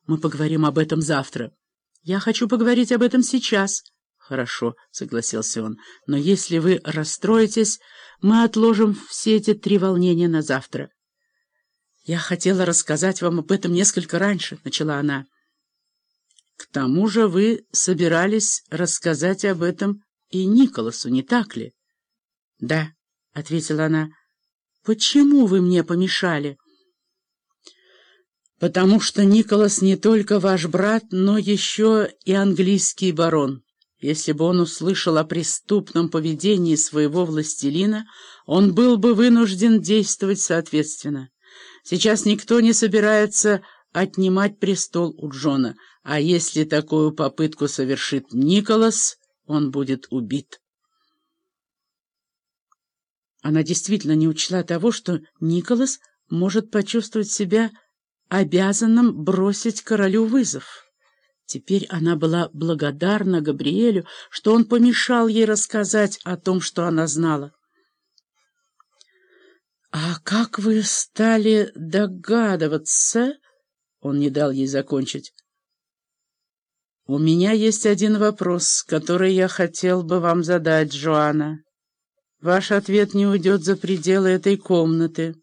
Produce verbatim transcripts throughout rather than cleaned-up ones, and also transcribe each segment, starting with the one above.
Мы поговорим об этом завтра. Я хочу поговорить об этом сейчас. Хорошо, согласился он. Но если вы расстроитесь, мы отложим все эти три волнения на завтра. Я хотела рассказать вам об этом несколько раньше, начала она. К тому же вы собирались рассказать об этом и Николасу, не так ли? Да, ответила она. Почему вы мне помешали? Потому что Николас не только ваш брат, но еще и английский барон. Если бы он услышал о преступном поведении своего властелина, он был бы вынужден действовать соответственно. Сейчас никто не собирается отнимать престол у Джона, а если такую попытку совершит Николас, он будет убит. Она действительно не учла того, что Николас может почувствовать себя обязанным бросить королю вызов. Теперь она была благодарна Габриэлю, что он помешал ей рассказать о том, что она знала. «А как вы стали догадываться?» Он не дал ей закончить. «У меня есть один вопрос, который я хотел бы вам задать, Джоанна. Ваш ответ не уйдет за пределы этой комнаты».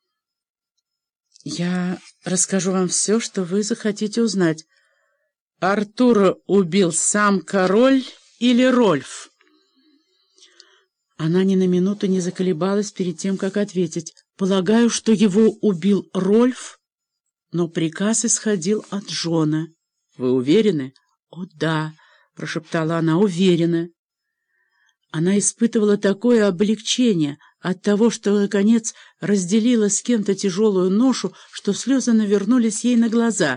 «Я расскажу вам все, что вы захотите узнать. Артура убил сам король или Рольф?» Она ни на минуту не заколебалась перед тем, как ответить. «Полагаю, что его убил Рольф, но приказ исходил от Джона». «Вы уверены?» «О, да», — прошептала она, — «уверена». Она испытывала такое облегчение от того, что, наконец, разделила с кем-то тяжелую ношу, что слезы навернулись ей на глаза.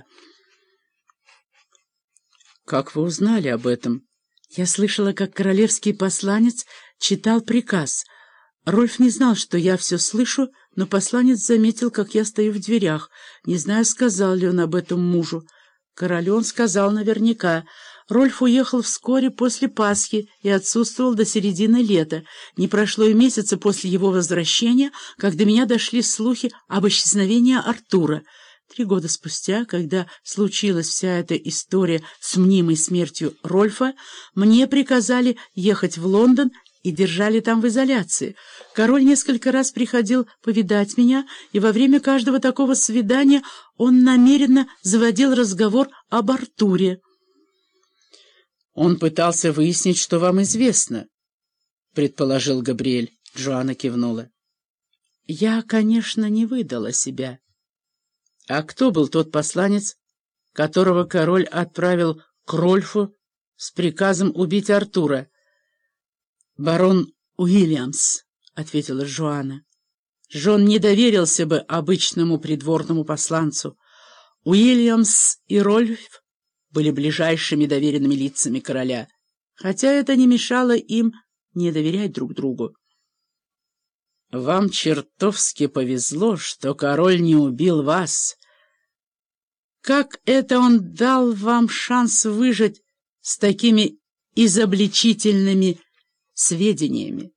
«Как вы узнали об этом?» «Я слышала, как королевский посланец читал приказ. Рольф не знал, что я все слышу, но посланец заметил, как я стою в дверях. Не знаю, сказал ли он об этом мужу. Королю он сказал наверняка. Рольф уехал вскоре после Пасхи и отсутствовал до середины лета. Не прошло и месяца после его возвращения, как до меня дошли слухи об исчезновении Артура. Три года спустя, когда случилась вся эта история с мнимой смертью Рольфа, мне приказали ехать в Лондон и держали там в изоляции. Король несколько раз приходил повидать меня, и во время каждого такого свидания он намеренно заводил разговор об Артуре. «Он пытался выяснить, что вам известно», — предположил Габриэль. Джоанна кивнула. «Я, конечно, не выдала себя». «А кто был тот посланец, которого король отправил к Рольфу с приказом убить Артура?» «Барон Уильямс», — ответила Джоанна. Джон не доверился бы обычному придворному посланцу. Уильямс и Рольф были ближайшими доверенными лицами короля, хотя это не мешало им не доверять друг другу. «Вам чертовски повезло, что король не убил вас. Как это он дал вам шанс выжить с такими изобличительными сведениями?»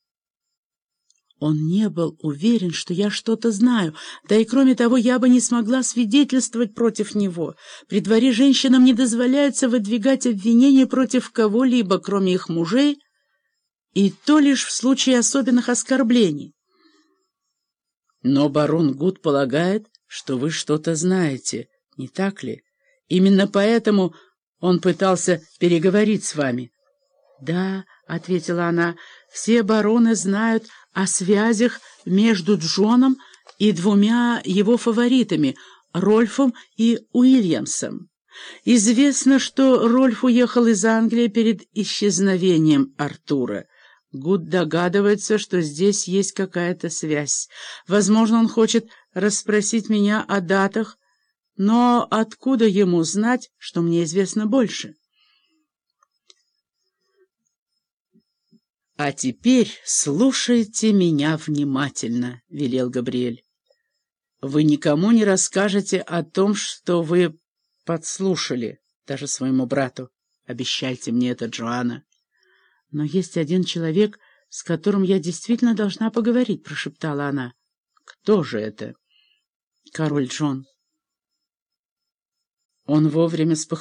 Он не был уверен, что я что-то знаю, да и кроме того, я бы не смогла свидетельствовать против него. При дворе женщинам не дозволяется выдвигать обвинения против кого-либо, кроме их мужей, и то лишь в случае особенных оскорблений. Но барон Гуд полагает, что вы что-то знаете, не так ли? Именно поэтому он пытался переговорить с вами. — Да, — ответила она, — все бароны знают о связях между Джоном и двумя его фаворитами, Рольфом и Уильямсом. Известно, что Рольф уехал из Англии перед исчезновением Артура. Гуд догадывается, что здесь есть какая-то связь. Возможно, он хочет расспросить меня о датах, но откуда ему знать, что мне известно больше? «А теперь слушайте меня внимательно», — велел Габриэль. «Вы никому не расскажете о том, что вы подслушали, даже своему брату. Обещайте мне это, Джоанна». «Но есть один человек, с которым я действительно должна поговорить», — прошептала она. «Кто же это?» «Король Джон». Он вовремя спохватился.